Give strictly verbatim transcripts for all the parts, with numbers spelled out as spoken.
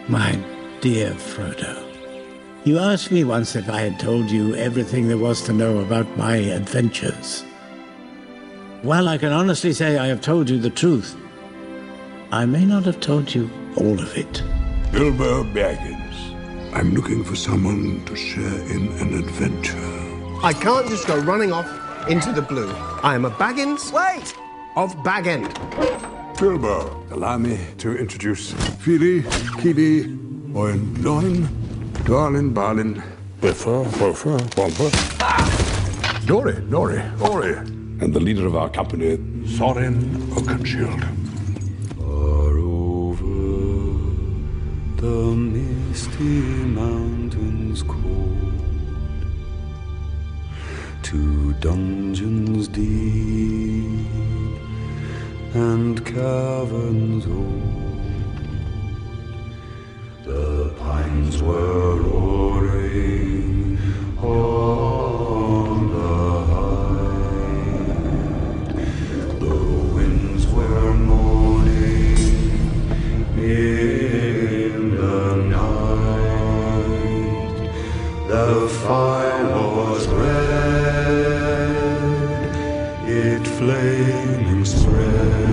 My dear Frodo, you asked me once if I had told you everything there was to know about my adventures. Well, I can honestly say I have told you the truth. I may not have told you all of it. Bilbo Baggins. I'm looking for someone to share in an adventure. I can't just go running off into the blue. I am a Baggins. Wait! Of Bag End. Bilbo, allow me to introduce Fili, Kili, Oin, Loin, Darlin, Balin, Biffa, Buffa, Bumper, Dory, Dory, Ori, and the leader of our company, Thorin Oakenshield. Far over the misty mountains cold, to dungeons deep and caverns old, the pines were roaring on the height, the winds were moaning in the night, the fire was red, it flaming spread,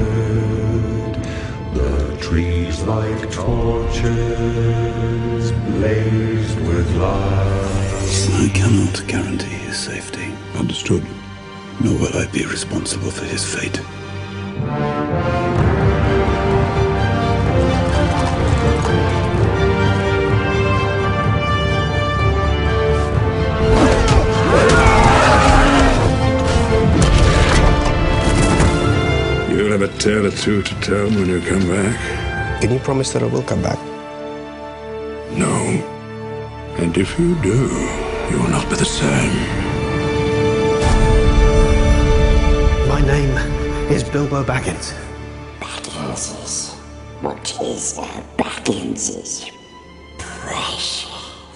the trees like torches blazed with light. I cannot guarantee his safety. Understood. Nor will I be responsible for his fate. You'll have a tale or two to tell when you come back. Can you promise that I will come back? No. And if you do, you will not be the same. My name is Bilbo Baggins. Bagginses. What is that? Bagginses. Precious.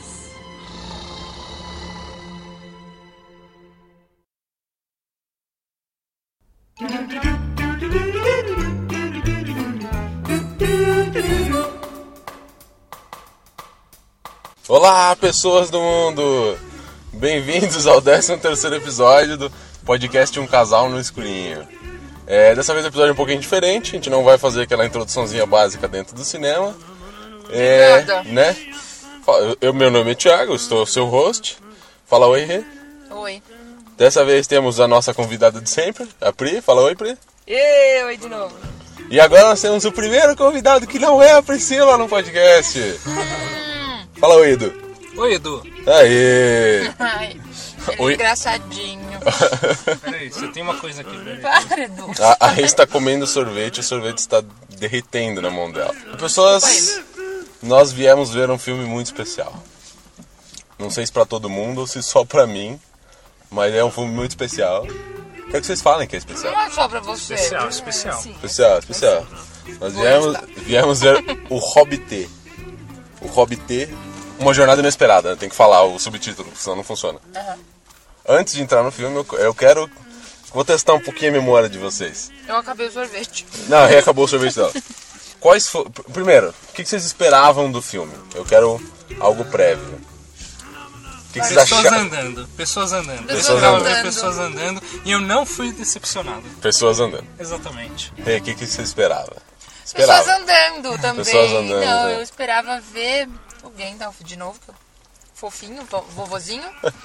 Olá, pessoas do mundo! Bem-vindos ao décimo terceiro episódio do podcast Um Casal no Escurinho. É, dessa vez o episódio é um pouquinho diferente, a gente não vai fazer aquela introduçãozinha básica dentro do cinema. É, né? Eu, meu nome é Thiago, eu estou seu host. Fala oi, Rê. Oi. Dessa vez temos a nossa convidada de sempre, a Pri. Fala oi, Pri. E, oi de novo. E agora nós temos o primeiro convidado que não é a Priscila no podcast. Fala oi, Edu. Oi, Edu. Aê! Ai, ele é Oi. engraçadinho. Peraí, você tem uma coisa aqui. Peraí. Para, Edu. A, a Rê está comendo sorvete e o sorvete está derretendo na mão dela. Pessoas, nós viemos ver um filme muito especial. Não sei se pra todo mundo ou se só pra mim, mas é um filme muito especial. Quero que vocês falem que é especial. Não é só pra você. Especial, especial. Sim. Especial, especial. Nós viemos, viemos ver o Hobbit. O Hobbit, Uma Jornada Inesperada. Tem que falar o subtítulo, senão não funciona. Uhum. Antes de entrar no filme, eu- eu quero... Vou testar um pouquinho a memória de vocês. Eu acabei o sorvete. Não, aí acabou o sorvete dela. Quais foram... Primeiro, o que vocês esperavam do filme? Eu quero algo prévio. O que, que vocês Pessoas acharam? andando, pessoas andando. Pessoas eu esperava ver andando. pessoas andando e eu não fui decepcionado. Pessoas andando. Exatamente. E aí, o que, que você esperava? Pessoas Esperava. andando também. Pessoas andando, Não, é. eu esperava ver o Gandalf de novo, que eu- fofinho, vo- vovozinho.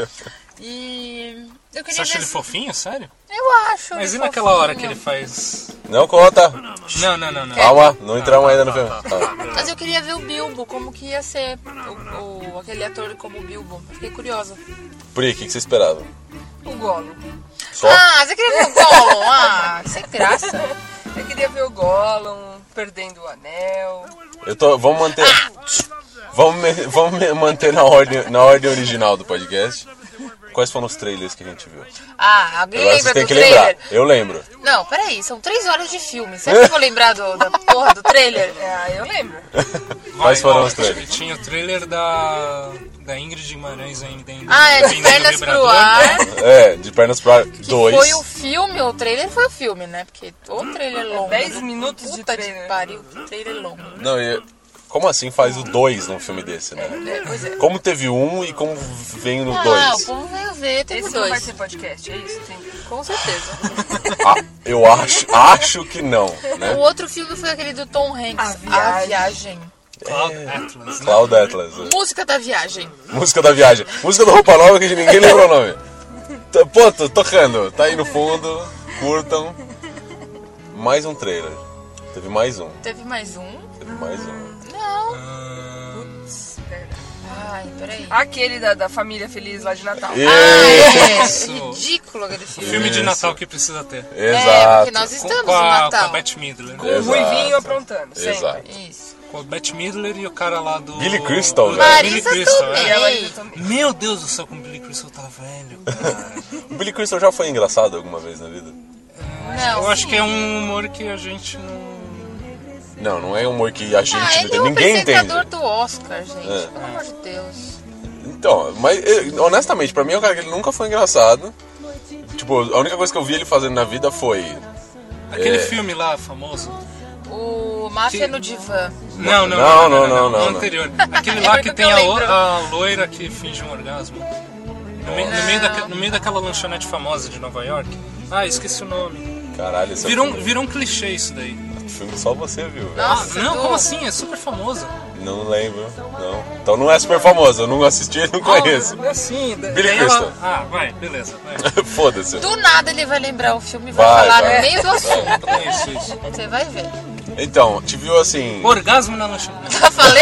E eu queria Você acha ver... ele fofinho, sério? Eu acho. Mas e ele naquela fofinho. hora que ele faz... Não conta. Não, não, não, não. Calma, não entramos ainda no filme. Tá, tá, Tá. tá, beleza. Mas eu queria ver o Bilbo, como que ia ser o, o- aquele ator como o Bilbo. Fiquei curiosa. Pri, o que, que você esperava? O Gollum. Só? Ah, você queria ver o Gollum? Ah, sem graça. Eu queria ver o Gollum perdendo o anel. Eu tô... Vamos manter... Vamos, me- vamos me- manter na ordem, na ordem original do podcast. Quais foram os trailers que a gente viu? Ah, alguém Agora lembra vocês têm do que trailer? lembrar. Eu lembro. Não, peraí, são três horas de filme. Você acha que eu vou lembrar do, da porra do trailer? Ah, eu lembro. Quais foram ó, os trailers? Tinha o trailer da, da Ingrid Guimarães ainda. ainda Ah, é de ainda no pernas pro vibrador. ar. É, de pernas pro ar dois. Foi o filme, o trailer foi o filme, né? Porque o trailer longo. dez né? minutos de Puta trailer. de pariu, que trailer longo. Não, e como assim faz o dois num filme desse, né? É, pois é. Como teve um e como vem no Ah, dois? o povo veio ver, teve Esse não vai dois. ser podcast, é isso? Tem... Com certeza. Ah, eu acho, acho que não, né? O outro filme foi aquele do Tom Hanks, A Viagem. A Viagem. Cloud Atlas, né? Cloud Atlas. é. Música da Viagem. Música da viagem. Música do Roupa Nova que ninguém lembra o nome. T- Pô, tô tocando. Tá aí no fundo. Curtam. Mais um trailer. Teve mais um. Teve mais um? Teve mais um. Não. Putz, pera. Ai, peraí. Aquele da, da família feliz lá de Natal. E- Ah, é. Isso. Ridículo aquele filme. Filme de Isso. Natal que precisa ter. É, Exato. porque nós Com, estamos com no a, com a Natal. Bette Midler. Com o Exato. Ruivinho aprontando, sempre. Exato. Isso. Com a Bette Midler e o cara lá do... Billy Crystal, do- velho. Billy Marisa Crystal, E é. ela Tomei. ainda também. Meu Deus do céu, como o Billy Crystal tá velho, cara. O Billy Crystal já foi engraçado alguma vez na vida? Não. Eu acho que é um humor que a gente não... Não, não é humor que a gente Ah, não ele é entende. o Ninguém apresentador entende. do Oscar, gente. É. Pelo amor de Deus. Então, mas eh, honestamente, pra mim é um cara que ele nunca foi engraçado. Tipo, a única coisa que eu vi ele fazendo na vida foi... Aquele É. filme lá, famoso. O Máfia Que- no Divã. Não, Não, não, não, não, não, O não. anterior. Aquele É lá porque que tem eu a, lo- lembro. a loira que finge um orgasmo. No, meio- no meio daque- no meio daquela lanchonete famosa de Nova York. Ah, esqueci o nome. Caralho, esse Virou, é um- um filme, virou um clichê isso daí. filme que só você viu, velho. Ah, Nossa, não, do- como assim? É super famoso. Não lembro, não. Então não é super famoso, eu não assisti e não conheço. É assim. da- Billy daí Crystal. ela- Ah, vai, beleza. Vai. Foda-se. Do nada ele vai lembrar o filme e vai, Vai, falar vai. no meio do assunto. É isso, isso. Você vai ver. Então, te viu assim... Orgasmo na lanchonete. Já falei?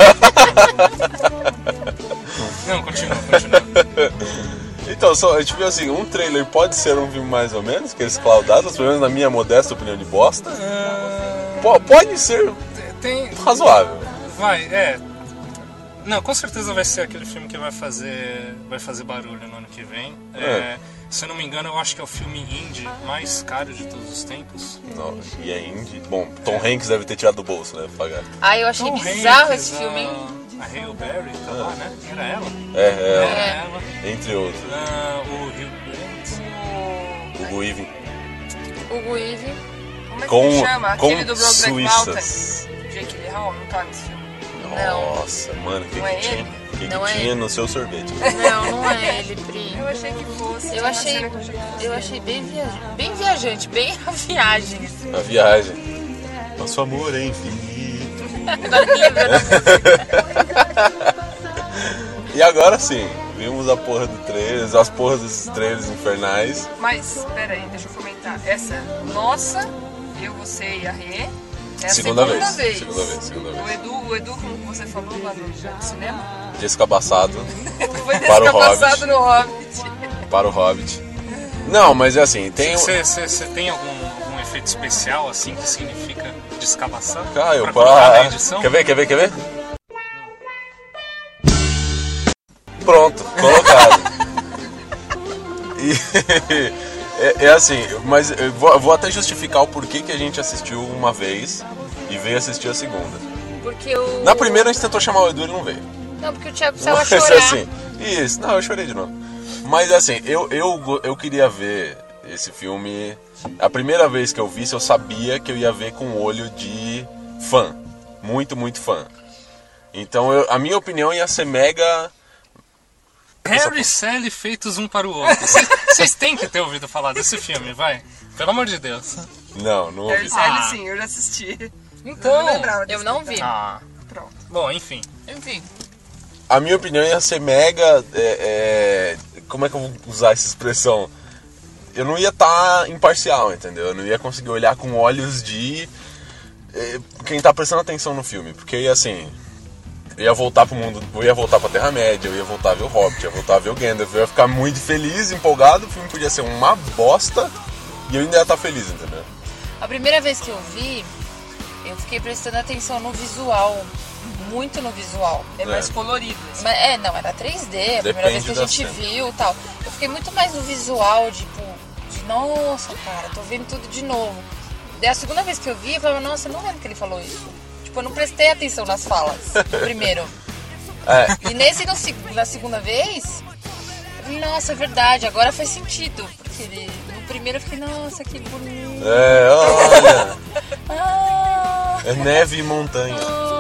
Não, continua, continua. Então, só, a gente viu assim, um trailer pode ser um filme mais ou menos, que esse Cloud Atlas, pelo menos na minha modesta opinião de bosta. Po- pode ser Tem. razoável. Vai, é. Não, com certeza vai ser aquele filme que vai fazer, vai fazer barulho no ano que vem. É, É. se eu não me engano, eu acho que é o filme indie mais caro de todos os tempos. Não, e é indie. Bom, Tom Hanks deve ter tirado do bolso, né, pra pagar. Ai, eu achei Tom bizarro Hanks, esse filme, hein? A, a Hale Berry, tá lá, né? Era ela. É, é, Era ela. entre outros. Ah, o Hugh Grant. O Guivin. Hugo Weaving. Como é que Com, ele chama? com Aquele do Brokeback Mountain. suíças. Jake Gyllenhaal não tá nesse filme. Não. Nossa, mano, o que, Não que é tinha, ele? que que Não é tinha ele. no seu sorvete? Não, não é ele, Pri. Eu achei que fosse. Eu tinha uma achei, cena que eu achei que fosse. eu achei bem viajante, bem viajante, bem a viagem. A viagem. Nosso amor é infinito. Agora me lembra da música. E agora sim, vimos a porra do trailer, as porras desses trailers infernais. Mas, pera aí, deixa eu comentar. Essa nossa, eu, você e a Rê. É a Segunda segunda, vez, vez. segunda vez, segunda vez. O Edu, o Edu, como você falou lá no, no cinema, Jessica Passado foi Para o desse Hobbit. passado no Hobbit. para o Hobbit. Não, mas é assim, tem um... Você tem algum, algum efeito especial assim que significa descabaçar? Caio, pra colocar na para... edição? Quer ver, quer ver, quer ver? Pronto, colocado. E... é, é assim, mas eu vou, eu vou até justificar o porquê que a gente assistiu uma vez e veio assistir a segunda. Porque o... Na primeira a gente tentou chamar o Edu e ele não veio. Não, porque o Thiago precisava Mas chorar. assim, isso, não, eu chorei de novo. Mas assim, eu, eu, eu queria ver esse filme. A primeira vez que eu vi, eu sabia que eu ia ver com o olho de fã. Muito, muito fã. Então eu, a minha opinião ia ser mega. Harry e Sally feitos um para o outro. Vocês têm que ter ouvido falar desse filme, vai. Pelo amor de Deus. Não, não ouvi. Harry Sally, sim, eu já assisti. Então. Eu não lembrava Eu desse não detalhe. vi. Ah, Pronto. bom, enfim. Enfim. A minha opinião ia ser mega. É, é, como é que eu vou usar essa expressão? Eu não ia estar imparcial, entendeu? Eu não ia conseguir olhar com olhos de é, quem tá prestando atenção no filme. Porque ia assim. Eu ia voltar pro mundo, eu ia voltar pra Terra-média, eu ia voltar a ver o Hobbit, eu ia voltar a ver o Gandalf, eu ia ficar muito feliz, empolgado, o filme podia ser uma bosta e eu ainda ia estar feliz, entendeu? A primeira vez que eu vi, eu fiquei prestando atenção no visual. Muito no visual. É mais colorido. Assim. Mas, é, não, era três D, a primeira vez que a da gente cena. viu e tal. Eu fiquei muito mais no visual, tipo, de nossa, cara, tô vendo tudo de novo. Daí a segunda vez que eu vi, eu falei, nossa, eu não lembro que ele falou isso. Tipo, eu não prestei atenção nas falas, primeiro. É. E nesse, no, seg- na segunda vez, eu falei, nossa, é verdade, agora faz sentido. Porque ele, no primeiro eu fiquei, nossa, que bonito. É, olha, Ah, é neve e montanha. nossa.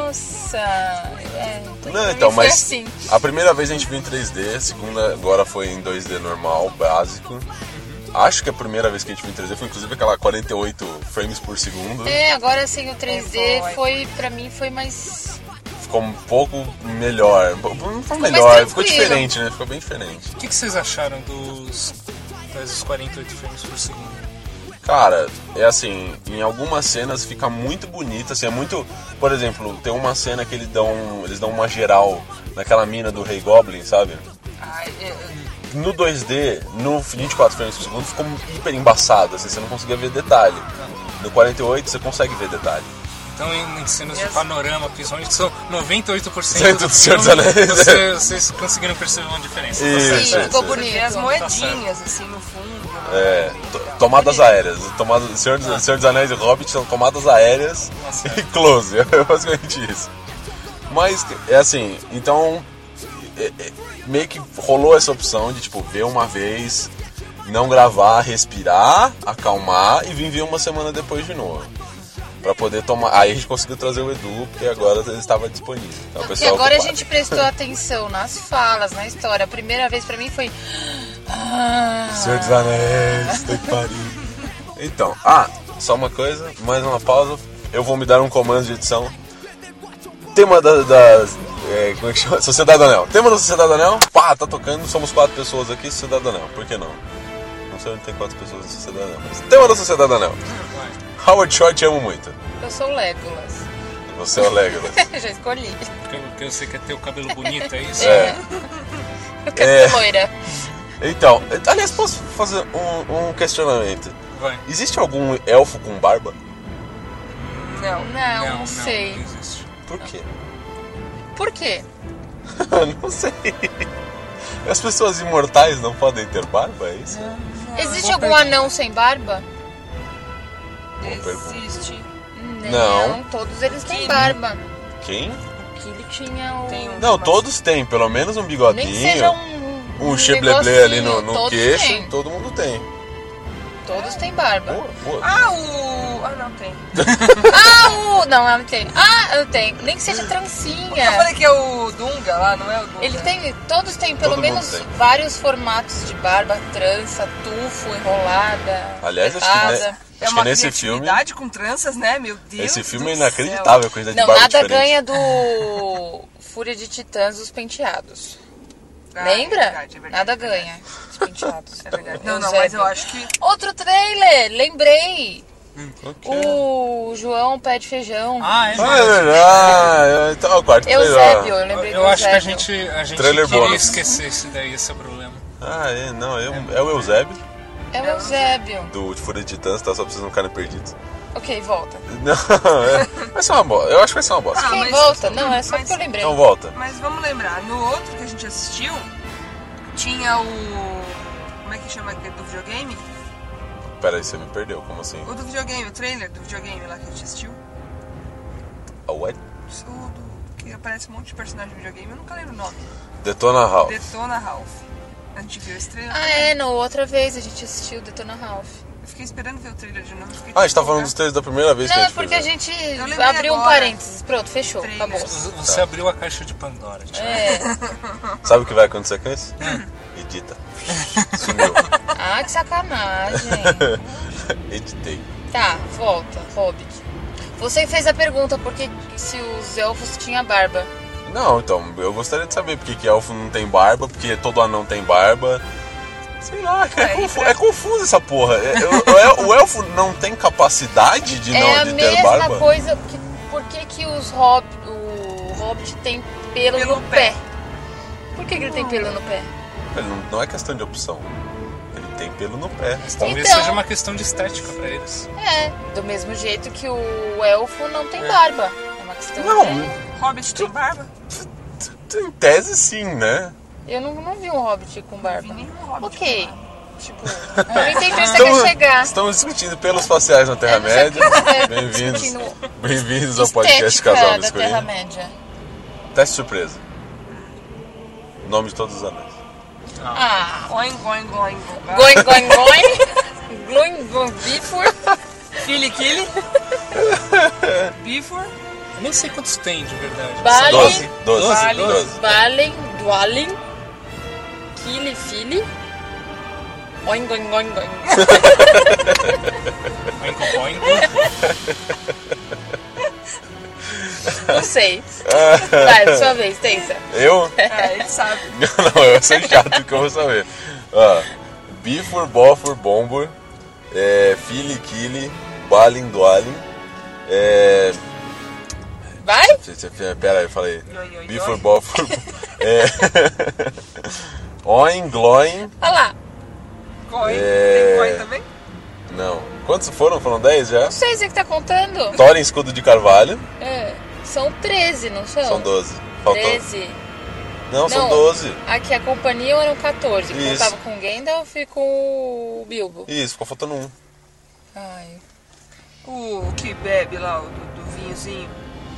criança. É, então, Não, pra então, mim foi mas assim. a primeira vez a gente viu em três D, a segunda agora foi em dois D normal, básico. Acho que a primeira vez que a gente viu em três D foi inclusive aquela quarenta e oito frames por segundo. É, agora assim, o três D É, foi. foi, pra mim, foi mais... Ficou um pouco melhor. Não ficou mais melhor, ficou tranquilo. diferente, né? Ficou bem diferente. O que, que vocês acharam dos, dos quarenta e oito frames por segundo? Cara, é assim, em algumas cenas fica muito bonito, assim, é muito... Por exemplo, tem uma cena que eles dão, eles dão uma geral naquela mina do Rei Goblin, sabe? Ai, eu- No dois D, no vinte e quatro frames por segundo, ficou hiper embaçado, assim, você não conseguia ver detalhe. No quarenta e oito você consegue ver detalhe. Então, em, em cenas de Yes. panorama, principalmente, que são noventa e oito por cento Cento do do Senhor filme, dos Anéis, você- vocês conseguiram perceber uma diferença. Tá Isso, certo. Sim, ficou isso. Você bonito. vê as Tá moedinhas, assim, no fundo. É, to- tomadas aéreas. Tomada, Senhor, dos, Senhor dos Anéis e Hobbit são tomadas aéreas Nossa, e close, é basicamente isso. Mas, é assim, então, é- é- meio que rolou essa opção de, tipo, ver uma vez, não gravar, respirar, acalmar e vir ver uma semana depois de novo. Pra poder tomar. Aí a gente conseguiu trazer o Edu, porque agora ele estava disponível. Então, o E pessoal agora a ocupado. gente prestou atenção nas falas, na história. A primeira vez pra mim foi... Ah, Senhor dos Anéis, tem que parir. Então, ah, só uma coisa, mais uma pausa. Eu vou me dar um comando de edição. Tema da, das. É, como é que chama? Sociedade do Anel. Tema da Sociedade do Anel. Pá, tá tocando. Somos quatro pessoas aqui, Sociedade do Anel. Por que não? Não sei onde tem quatro pessoas na Sociedade do Anel. Mas tema da Sociedade do Anel. Howard Shore, te amo muito. eu sou o Legolas. Você é o Legolas. Já escolhi. Porque, porque você quer ter o cabelo bonito, é isso? É. Eu quero É. ser loira. Então, aliás, posso fazer um, um questionamento? Vai. Existe algum elfo com barba? Não. Não, não, sei. Não existe. Por quê? Por quê? Não sei. As pessoas imortais não podem ter barba, é isso? Existe boa algum pergunta. anão sem barba? Boa pergunta. Existe. Não. Todos eles têm Kili. barba. Quem? O Kili tinha o... Tem um- Não, todos têm, pelo menos um bigodinho. Nem que seja um... Um chebleblé ali no, negocinho, no todos queixo, têm. todo mundo tem. Todos têm barba. Boa, boa. Ah, o... Ah, não, tem. Ah, o... Não, ela não tem. Ah, eu tenho. Nem que seja Eu trancinha. falei que é o Dunga lá, não é o Dunga? Ele tem... Todos têm pelo Todo mundo menos tem. vários formatos de barba. Trança, tufo, enrolada, Aliás, acho que, apertada. né, É acho uma que nesse filme. criatividade com tranças, né? Meu Deus Esse filme do é inacreditável, a coisa de Não, barba nada diferente. ganha do Fúria de Titãs dos penteados. Ah, Lembra? É verdade, é verdade, Nada é verdade. ganha dos penteados. É verdade. Não, não, Eusébio. mas eu acho que... Outro trailer, lembrei. Ok. O João Pé de Feijão. Ah, é Ah, é mesmo. verdade. Então, o quarto trailer. Eusébio, eu lembrei do Eu acho que a Eusébio. gente, a gente Trailer queria bônus. esquecer esse daí, esse é o problema. Ah, é, não, é, é o Eusébio, É o Eusébio. do de Fúria de Titãs, tá? Só pra vocês não ficarem perdidos. Ok, volta. Não, é, vai ser uma bosta. Eu acho que vai ser uma bosta. Ah, Quem mas- volta? Não, é só mas- porque eu lembrei. Então volta. Mas vamos lembrar, no outro que a gente assistiu, tinha o... Como é que chama aquele do videogame? Pera aí, você me perdeu, como assim? O do videogame, o trailer do videogame lá que a gente assistiu. A what? O do... que aparece um monte de personagem de videogame, eu nunca lembro o nome. Detona Ralph. Detona Ralph. A gente viu esse trailer. Ah, é, no outra vez a gente assistiu Detona Ralph. Eu fiquei esperando ver o trailer de novo. fiquei Ah, a gente tá empolgada. falando dos três da primeira vez que Não, a é gente porque fez. a gente lembrei abriu um agora. parênteses. Pronto, fechou, Trailer. acabou. Você abriu a caixa de Pandora, Thiago. É. Sabe o que vai acontecer com isso? Edita. Sumiu. Ah, que sacanagem. Editei. Tá, volta, Hobbit. Você fez a pergunta por que se os elfos tinham barba. Não, então, eu gostaria de saber por que que elfo não tem barba, porque todo anão tem barba. Sei lá, é, É, confu- pra- é confuso essa porra. É- o, o- o elfo não tem capacidade de, é não, a de ter mesma barba? coisa que por que, que os hob, o Hobbit tem pelo, Pelo no pé. pé? Por que, que ele tem pelo no pé? Ele não, não é questão de opção. Ele tem pelo no pé. Talvez Então- seja uma questão de estética pra eles. É, do mesmo jeito que o elfo não tem barba. É uma questão Não, de... Hobbit tem barba? em tese sim, né? Eu não, não vi um Hobbit com barba. vi nenhum Hobbit Ok. com Tipo, eu entendi onde você quer chegar. estamos discutindo pelos faciais na Terra-média. É, Bem-vindos. discutindo Bem-vindos ao podcast estética Casal no da Escurinho. Terra-média. Teste surpresa. Nome de todos os anéis. Ah, Oing, oing, oing. going, going, going. Going, going, before. Kili, Kili. Before. Eu nem sei quantos tem de verdade. Balin, doze, doze, Balin, doze. Balin, Dwalin, Kili, Fili, Oing, Oing, Oing, Oing. Oingo, oingo. Não sei. Vai, sua vez, tenta. Eu? Ah, ele sabe. Não, eu sou chato que eu vou saber. Ó, Bifur, Bofur, Bombur, é, Fili, Kili, Balin, Dwalin, é... Vai? Pera aí, eu falei. Oi, oi, Bifur, oi. Bofur, é... Oin, Gloin, Olha lá. Coi. É. Tem coi também? não. Quantos foram? Foram dez já? Não sei, você que tá contando. Thorin, Escudo de Carvalho, É, são treze, não são? são doze. Faltou... treze. Não, são Não. doze. Aqui a companhia eram quatorze. Que eu Isso. tava com o Gandalf e com o Bilbo. Isso, ficou faltando um. Ai. O que bebe lá, o do, do vinhozinho.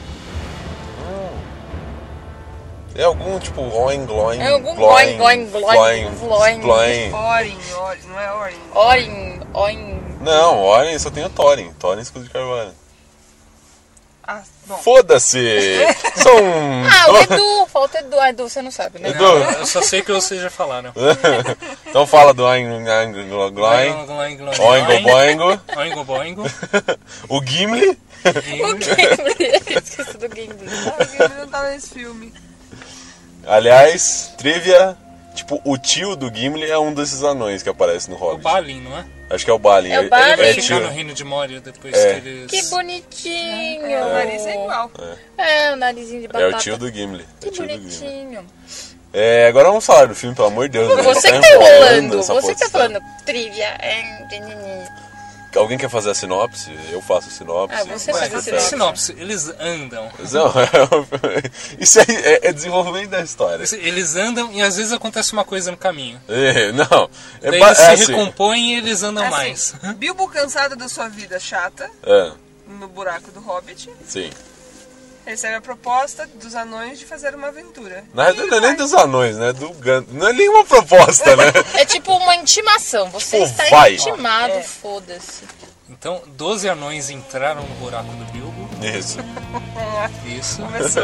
É algum tipo Oin, Gloin, É algum Gloin, Gloin, Gloin, Gloin, Gloin. Gloin. Orin, Orin, não é Orin. Orin, Oin. Não, Orin só tem o Thorin. Thorin, Escudo de Carvalho. Ah, bom. Foda-se! São... Ah, o Edu. Falta Edu. Ah, Edu, você não sabe, né? Edu. Eu só sei que vocês já falaram. Então fala do Oin, Oin, Gloin, Oingo, Boingo, Oingo, boingo. o Gimli. O Gimli. Esqueci do Gimli. Ele não tá nesse filme. Aliás, trivia, tipo, o tio do Gimli é um desses anões que aparece no O Hobbit. Balin, não é? Acho que é o Balin. É o Ele- Balin. ele Vai é ficar tio. no reino de Moria depois É. que eles... Que bonitinho. É, o nariz é igual. É, o narizinho de É batata. o tio do Gimli. É Que o tio do Gimli. bonitinho. É, agora vamos falar do filme, pelo amor de Deus. né? Você Tá que tá enrolando enrolando. essa Você porra que tá de história. falando trivia. É, nhenhenhen. Alguém quer fazer a sinopse? Eu faço a sinopse. Ah, você Vai, faz a repete. sinopse. Sinopse, eles andam. Não, isso aí é, é desenvolvimento da história. Eles andam e às vezes acontece uma coisa no caminho. É, não, é, Daí ba- eles é se assim. recompõem e eles andam Assim, mais. Bilbo cansado da sua vida chata, É, no buraco do Hobbit, sim. recebe a proposta dos anões de fazer uma aventura. Na verdade, não é nem dos anões, né? Do Gan... Não é nenhuma proposta, né? É tipo uma intimação. Você Tipo, está vai. intimado, É. foda-se. Então, doze anões entraram no buraco do Bilbo. Isso. Isso. Começou.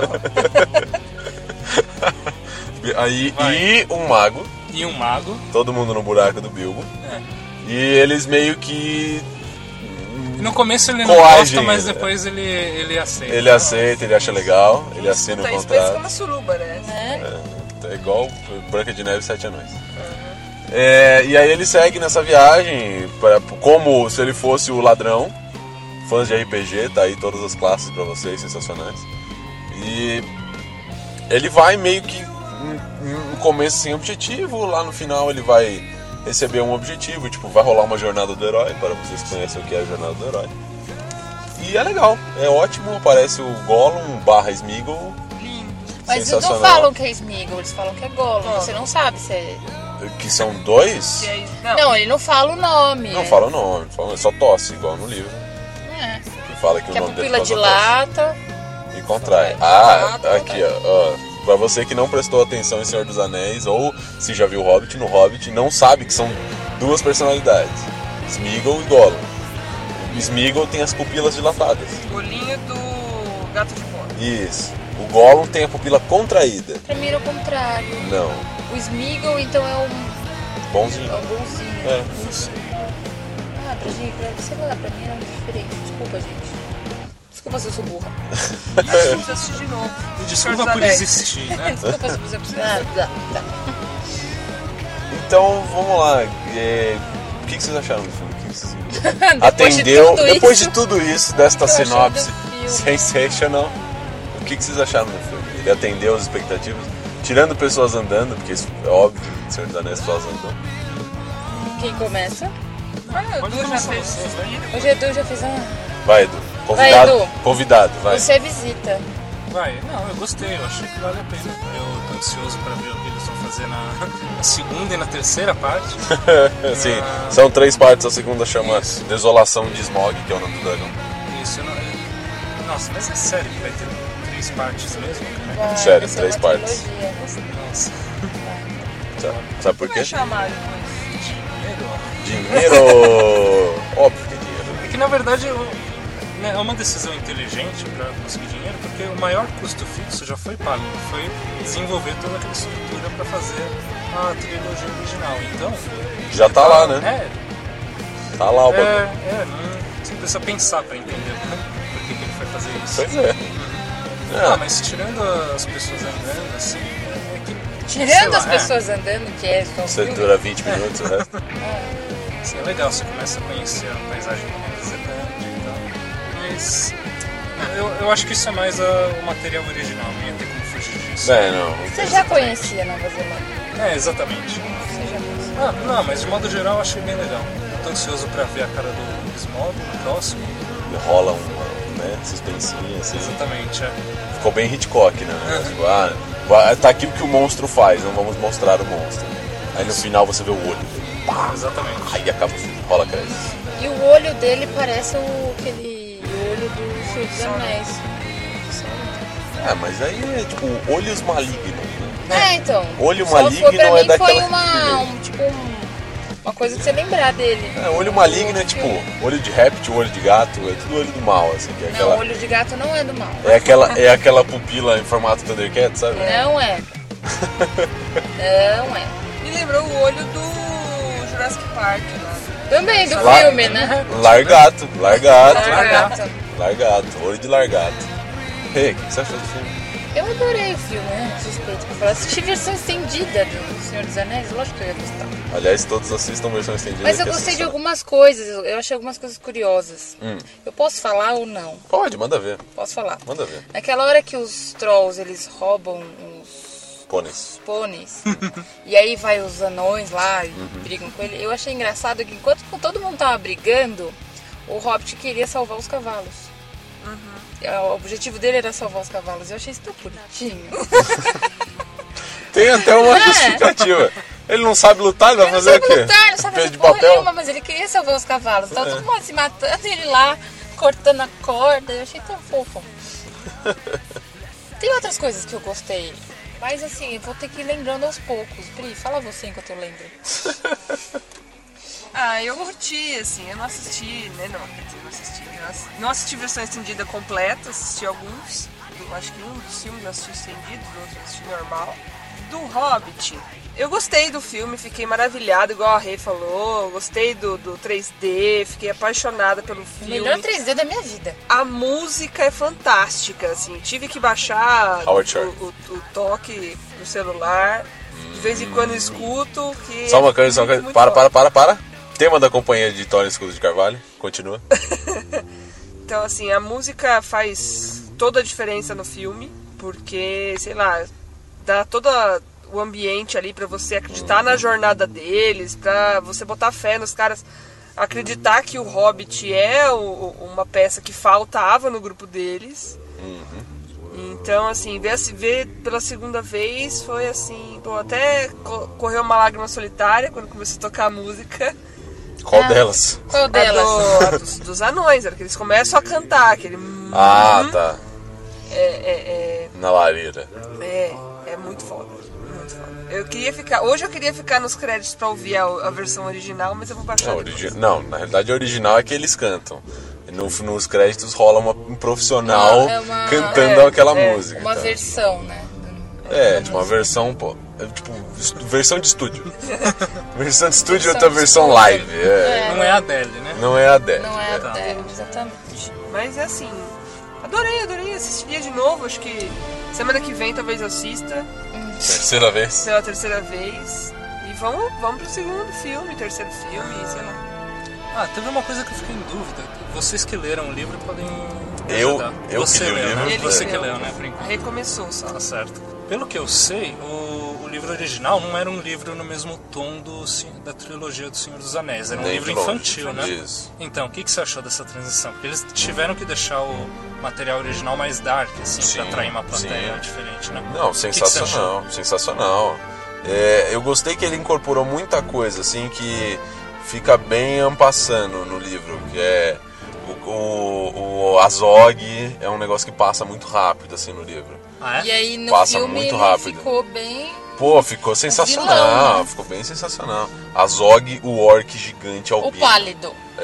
Aí, Vai. e um mago, E um mago. todo mundo no buraco do Bilbo. É. E eles meio que. E no começo ele não Coagem gosta, mas ele. depois ele, ele aceita. Ele aceita, ele acha legal, ele assina o Tá isso pensa que é contrato. uma suruba, né? É. É igual Branca de Neve e Sete Anões. É, e aí ele segue nessa viagem, pra, como se ele fosse o ladrão. Fãs de R P G, tá aí todas as classes pra vocês, sensacionais. E ele vai meio que no começo sem objetivo, lá no final ele vai receber um objetivo, tipo, vai rolar uma jornada do herói, para vocês que conhecem o que é a jornada do herói. E é legal, é ótimo, aparece o Gollum barra Sméagol. Mas eles não falam que é Sméagol, eles falam que é Gollum. Você não sabe se é... Que são dois? E aí, não, Não, ele não fala o nome. Não é. fala o nome, fala- só tosse, igual no livro. É. Que fala que, Que o a nome dele pupila causa tosse. dilata. E contrai. Ah, Ah, tá, aqui, ó, ó. Pra você que não prestou atenção em Senhor dos Anéis, ou se já viu o Hobbit, no Hobbit, não sabe que são duas personalidades. Sméagol e Gollum. O Sméagol tem as pupilas dilatadas. olhinho do gato de bola. Isso. O Gollum tem a pupila contraída. Pra mim era o contrário. Não. O Sméagol, então, é um, Bonzinho. é um bonzinho. É. Isso. Ah, pra gente, pra, sei lá, pra mim era muito diferente. Desculpa, gente. Desculpa se eu sou burra. Vamos assistir de novo. Desculpa Senhor dos por Anéis. existir, né? Desculpa se você precisar. Ah, dá, dá. Então, vamos lá. É, o que que vocês acharam do filme? O que que vocês... Depois de Atendeu, tudo depois isso, de tudo isso, desta eu achei sinopse do filme. sensational, o que que vocês acharam do filme? Ele atendeu as expectativas? Tirando pessoas andando, porque isso é óbvio, Senhor dos Anéis, pessoas andando. Quem começa? Ah, o Pode Edu já começar fez você, vai. suspiro. Hoje Edu já fez uma... Vai, Edu. Convidado, Vai, Edu. convidado, vai. Você visita. Vai, não, eu gostei, eu achei que vale a pena. Eu tô ansioso pra ver o que eles vão fazer na, na segunda e na terceira parte. Sim, são três partes, a segunda chama Desolação de Smaug, que é o nome do dragão. Isso, eu não. eu- Nossa, mas é sério que vai ter três partes mesmo, cara? Vai, Sério, vai ser três uma partes. trilogia. Nossa. Sabe, sabe por Como é quê? chamar depois? Dinheiro! Óbvio que é dinheiro. É que na verdade eu, né, é uma decisão inteligente para conseguir dinheiro, porque o maior custo fixo já foi pago, foi desenvolver toda aquela estrutura para fazer a trilogia original. Então já tá lá, né? É, tá lá o bagulho. É, é, não, você precisa pensar para entender né, por que, que ele foi fazer isso. Pois é. Uhum. Ah, mas tirando as pessoas andando, assim, é que, tirando lá, as pessoas é. andando, que é só um Você filme. dura vinte minutos, o resto. É, assim, é legal, você começa a conhecer a paisagem da Nova Zelândia e tal. Mas eu, eu acho que isso é mais a, o material original, não ia ter como fugir disso. É, não. Você já conhecia a Nova Zelândia? É, exatamente. Você já conhecia? Ah, não, mas de modo geral eu achei bem legal. Tô ansioso pra ver a cara do Smog no próximo. Rola um, né, suspensinho, assim. Exatamente, é. Ficou bem Hitchcock, né? Tipo, ah, vai- tá aqui o que o monstro faz, não vamos mostrar o monstro. Aí no final você vê o olho. Pá! Exatamente. Aí acaba o filme, rola crédito. E o olho dele parece o, aquele olho do Senhor dos Anéis. Ah, mas aí é tipo olhos malignos, né? É, então. Olho Só maligno foi, pra não é mim daquela- foi uma, um, tipo, um- uma coisa de você lembrar dele. É, olho maligno é tipo olho de réptil, olho de gato, é tudo olho do mal, assim. Que é Não, aquela, olho de gato não é do mal. é aquela, é aquela pupila em formato Thundercat, sabe? Não é. Não é. Me lembrou o olho do Jurassic Park lá. Também do Lar- filme, né? Largato, largato, Largato. largato, olho de largato. Ei, o que você achou do filme? Eu adorei o filme, né? Suspeito pra falar. Assisti a versão estendida do Senhor dos Anéis, lógico que eu ia gostar. Aliás, todos assistam a versão estendida. Mas eu que é gostei de sensacional. algumas coisas, eu eu achei algumas coisas curiosas. Hum. Eu posso falar ou não? Pode, manda ver. Posso falar. Manda ver. Naquela hora que os trolls, eles roubam os Pôneis. pôneis, e aí vai os anões lá e Uhum. brigam com ele, eu achei engraçado que enquanto todo mundo tava brigando, o Hobbit queria salvar os cavalos. O objetivo dele era salvar os cavalos. Eu achei isso tão bonitinho. Tem até uma É. justificativa. Ele não sabe lutar, ele vai Ele não fazer sabe o quê? lutar, não sabe Peso fazer de porra papel? nenhuma, mas ele queria salvar os cavalos. Então É. todo mundo se matando, ele lá, cortando a corda. Eu achei tão fofo. Tem outras coisas que eu gostei. Mas assim, eu vou ter que ir lembrando aos poucos. Pri, fala você enquanto eu lembro. Ah, eu curti, assim, eu não assisti, né, não, quer dizer, não assisti, eu assisti, não assisti versão estendida completa, assisti alguns, eu acho que um dos filmes eu assisti estendido, o outro eu assisti normal. Do Hobbit, eu gostei do filme, fiquei maravilhada, igual a Rê falou, gostei do, do três D, fiquei apaixonada pelo O filme. melhor três D da minha vida. A música é fantástica, assim, tive que baixar o, Howard Shore. o, o toque no celular, de vez em quando eu escuto, que Só uma é coisa, só uma muito, coisa. muito Para, foda. para, para, para. Tema da companhia de Tony Escudo de Carvalho. Continua. Então, assim, a música faz toda a diferença no filme, porque, sei lá, dá todo o ambiente ali pra você acreditar na jornada deles, pra você botar fé nos caras, acreditar que o Hobbit é o- uma peça que faltava no grupo deles. Então, assim, ver, ver pela segunda vez foi assim, pô, até co- correu uma lágrima solitária quando começou a tocar a música. Qual Ah. delas? Qual A, delas? do- a dos, dos anões, era que eles começam a cantar, aquele... Ah, tá. É, Na lareira. é, é, é muito foda, muito foda. Eu queria ficar, hoje eu queria ficar nos créditos pra ouvir a, a versão original, mas eu vou baixar Não, depois. origi... não, na realidade o original é que eles cantam. No, nos créditos rola uma, um profissional É uma- cantando é, aquela é, música. Uma então. versão, né? É, tipo uma versão, pô. É, tipo, est- versão de estúdio. versão de estúdio e Versão outra de versão estúdio. live. É. Não é a Adele, né? Não é a Adele. Não é é. até, exatamente. Mas é assim, adorei, adorei, assistiria de novo, acho que semana que vem talvez eu assista, Terceira vez. pela terceira vez. E vamos, vamos pro segundo filme, terceiro filme, sei lá. Ah, teve uma coisa que eu fiquei em dúvida. Vocês que leram o livro podem me Eu- ajudar. eu que Você li o leu, livro, né? Ele Você leu. que leu, né? Por enquanto. Recomeçou só. Tá certo. Pelo que eu sei, o, o livro original não era um livro no mesmo tom do, Sen- da trilogia do Senhor dos Anéis. Era um Nem livro de longe. infantil, né? Isso. Então, o que, que você achou dessa transição? Porque eles tiveram que deixar o material original mais dark, assim, Sim, pra atrair uma plateia sim. diferente, né? Não, O que que você sensacional, sensacional. É, eu gostei que ele incorporou muita coisa, assim, que fica bem ampassando no livro, que é o, o, o Azog é um negócio que passa muito rápido, assim, no livro. Ah, é? E aí no Passa filme muito ele rápido. ficou bem... Pô, ficou sensacional, vilão, né? ficou bem sensacional. Azog, o orc gigante O albino. pálido. É,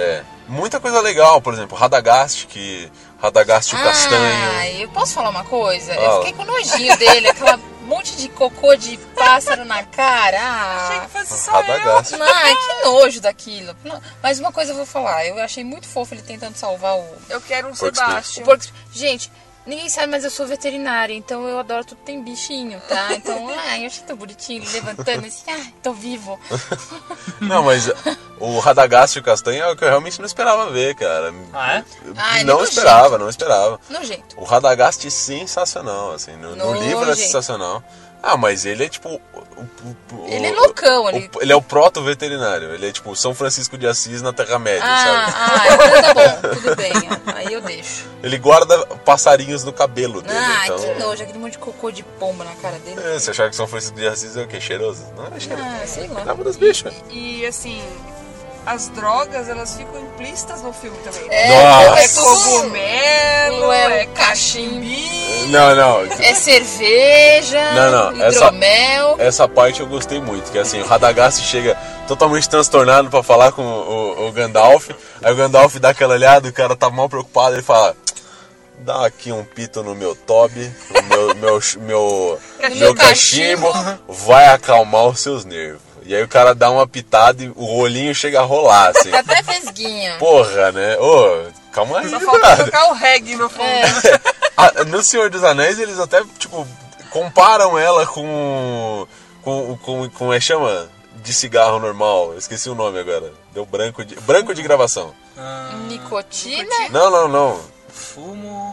muita coisa legal, por exemplo, Radagast, que Radagast e o Castanho. Ah, eu posso falar uma coisa? Fala. Eu fiquei com nojinho dele, aquela monte de cocô de pássaro na cara. Ah, Achei que fosse só Radagast. Ai, que nojo daquilo. Não, mas uma coisa eu vou falar, eu achei muito fofo ele tentando salvar o... eu. Eu quero um Porco Sebastian. o porco. Gente, ninguém sabe, mas eu sou veterinária, então eu adoro tudo que tem bichinho, tá? Então, ai, eu achei tão bonitinho, ele levantando assim, ai, tô vivo. Não, mas o Radagast e o Castanho é o que eu realmente não esperava ver, cara. Ah, é? Ai, não nojento. esperava, não esperava. Nojento. O Radagast é sensacional, assim, no, no livro é Nojento. sensacional. Ah, mas ele é tipo... O, o, o, Ele é loucão, o- ele- ele é o proto-veterinário. Ele é tipo São Francisco de Assis na Terra-média, Ah, sabe? ah, então tá bom, tudo bem, aí eu deixo. Ele guarda passarinhos no cabelo dele, Ai, então... que nojo, aquele monte de cocô de pomba na cara dele. É, você achava que São Francisco de Assis é o quê? Cheiroso? Não é cheiroso. Ah, sei lá. É uma das bichas. E assim, as drogas, elas ficam implícitas no filme também. É, Nossa. é É tudo... cogumelo, é é cachimbi. Não, não. É cerveja, Não, não, essa- hidromel. Essa parte eu gostei muito, que é assim, o Radagast chega totalmente transtornado pra falar com o, o Gandalf, aí o Gandalf dá aquela olhada, o cara tá mal preocupado, ele fala, dá aqui um pito no meu tobe, no meu, meu, meu, meu, meu cachimbo, cachimbo. vai acalmar os seus nervos. E aí o cara dá uma pitada e o olhinho chega a rolar, assim. Até vesguinha. Porra, né? Ô, calma aí, Só falta brother. tocar o reggae no fundo. É. Ah, no Senhor dos Anéis eles até, tipo, comparam ela com. com. com. como é que chama? De cigarro normal. Eu esqueci o nome agora. Deu branco de. branco de gravação. Ah, Nicotina, Não, não, não. fumo.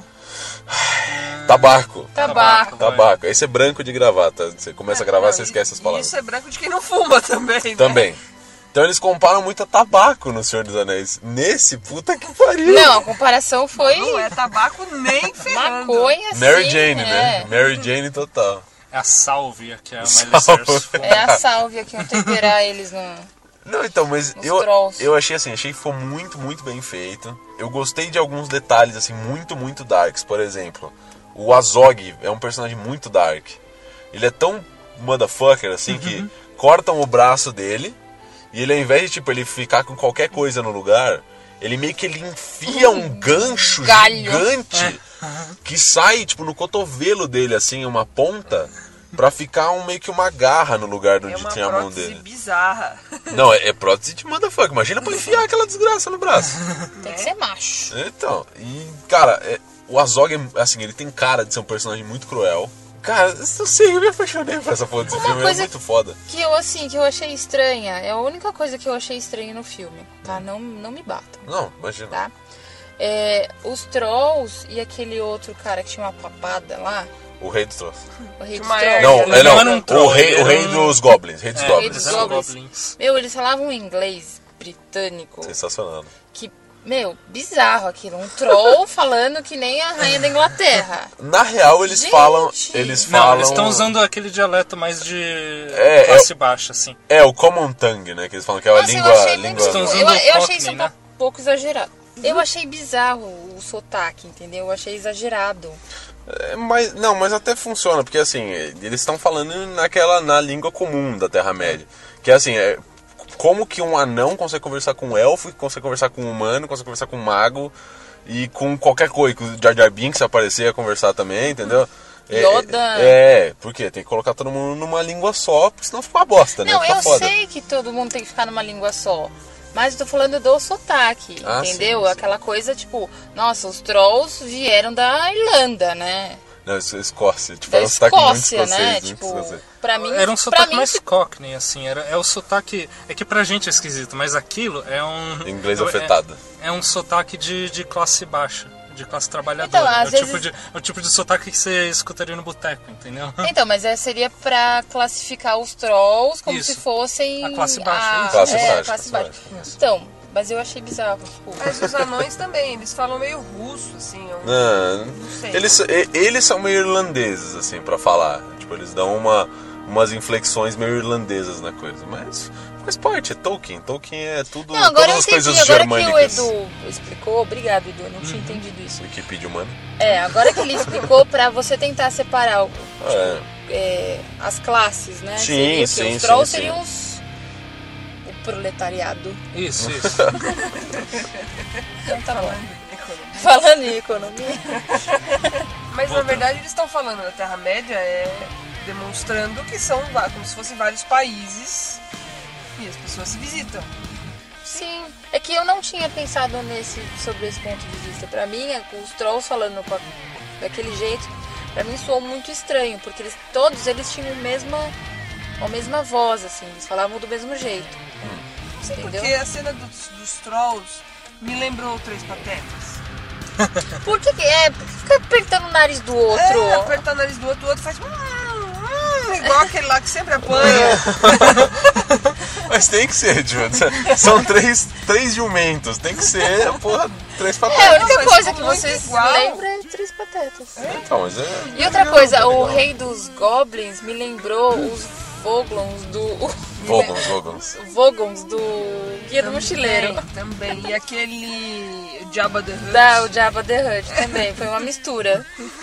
Tabaco. tabaco. Tabaco. Esse é branco de gravata. Você começa a gravar, você esquece as E palavras. isso é branco de quem não fuma também, né? Também. Então eles comparam muito a tabaco no Senhor dos Anéis. Nesse, puta que pariu. Não, a comparação foi Não é tabaco nem ferrando. maconha, assim. Mary Jane, é. né? Mary Jane total. É a sálvia que é a Miley Salve. Cyrus fuma. É a sálvia que iam temperar eles no... Não, então, mas Os eu, trolls. eu achei assim, achei que foi muito, muito bem feito. Eu gostei de alguns detalhes, assim, muito, muito darks. Por exemplo, o Azog é um personagem muito dark. Ele é tão motherfucker, assim, que cortam o braço dele e ele, ao invés de, tipo, ele ficar com qualquer coisa no lugar, ele meio que ele enfia um gancho galho. gigante que sai, tipo, no cotovelo dele, assim, uma ponta, pra ficar um, meio que uma garra no lugar É onde uma tinha a mão prótese dele. bizarra. Não, é, é prótese de motherfucker. Imagina pra enfiar aquela desgraça no braço. Tem que ser macho. Então, e, cara, é, o Azog, é, assim, ele tem cara de ser um personagem muito cruel. Cara, eu não sei, eu me apaixonei por essa porra desse Uma filme, coisa- é muito foda. Que eu, assim, que eu achei estranha. É a única coisa que eu achei estranha no filme, tá? Não, não me batam, Não, imagina. tá? É, os trolls e aquele outro cara que tinha uma papada lá, O rei dos trolls. o rei dos Uma trolls. hérnia. Não, ele é não não, era um o troll, rei, ele o era rei um- dos goblins, rei dos É, goblins. eles eram Goblins. goblins. Meu, eles falavam um inglês britânico Sensacional. que, meu, bizarro aquilo. Um troll falando que nem a rainha da Inglaterra. Na real, eles Gente! falam, eles Não, falam... eles estão usando aquele dialeto mais de É, classe baixa, assim. É, o common tongue, né, que eles falam que é a Nossa, língua... eu achei língua... muito... Estão usando Eu, eu o achei isso um Cockney, né? pouco, pouco exagerado. Eu achei bizarro o sotaque, entendeu? Eu achei exagerado. É, mas, não, mas até funciona, porque assim, eles estão falando naquela, na língua comum da Terra-média. Que é assim, é, como que um anão consegue conversar com um elfo, consegue conversar com um humano, consegue conversar com um mago, e com qualquer coisa, que o Jar Jar Binks aparecer a conversar também, entendeu? É, Yoda. É, porque tem que colocar todo mundo numa língua só, porque senão fica uma bosta, né? Não, Fica eu foda. sei que todo mundo tem que ficar numa língua só. Mas eu tô falando do sotaque, Ah, entendeu? sim, sim. Aquela coisa, tipo, nossa, os trolls vieram da Irlanda, né? Não, isso é Escócia, tipo, Da é um sotaque muito Escócia, escocês, né? muito Tipo, escocês. pra mim... Era um pra sotaque mim, mais cockney, assim. Era, é o sotaque... É que pra gente é esquisito, mas aquilo é um... Inglês é, afetado. É, é um sotaque de, de classe baixa, de classe trabalhadora. Então, às é, o vezes- tipo de, é o tipo de sotaque que você escutaria no boteco, entendeu? Então, mas é, seria pra classificar os trolls como Isso. se fossem... A classe baixa, a- isso. Classe é, baixa, a classe classe baixa. Então, mas eu achei bizarro, tipo... Mas os anões também, eles falam meio russo, assim. eu Não, Não sei. eles, e- eles são meio irlandeses, assim, pra falar. Tipo, eles dão uma, umas inflexões meio irlandesas na coisa. Mas faz parte, é Tolkien. Tolkien é tudo, Não, agora todas eu as entendi, coisas agora que o germânicas. Edu explicou, obrigado Edu, eu não tinha entendido isso. Wikipedia humana. É, agora que ele explicou pra você tentar separar o, É. é, as classes, né? Sim, Seria o quê? sim, Os trolls sim, seriam sim. os... O proletariado. Isso, isso. Então tá bom. Falando em economia. Mas na verdade eles estão falando da Terra-média, é demonstrando que são va- como se fossem vários países e as pessoas se visitam. Sim, é que eu não tinha pensado nesse, sobre esse ponto de vista. Pra mim, os trolls falando com a, daquele jeito, pra mim soou muito estranho, porque eles, todos eles tinham a mesma, a mesma voz, assim, eles falavam do mesmo jeito. Sim, Entendeu? porque a cena dos, dos trolls me lembrou Três Patetas. Por que que é? Por que fica apertando o nariz do outro? É, apertar o nariz do outro, o outro faz... hum, hum, igual aquele lá que sempre apanha. Mas tem que ser, Júlio. São três, três jumentos. Tem que ser, porra, três É, a patetas. única Mas coisa que ficou muito vocês igual. lembram é Três Patetas. Então, mas é... E outra coisa, o rei dos goblins me lembrou os Voglons do... Vogons, Vogons. Vogons do Guia do Mochileiro. Também, também. E aquele Jabba the Hutt. Da, o Jabba the Hutt também, foi uma mistura.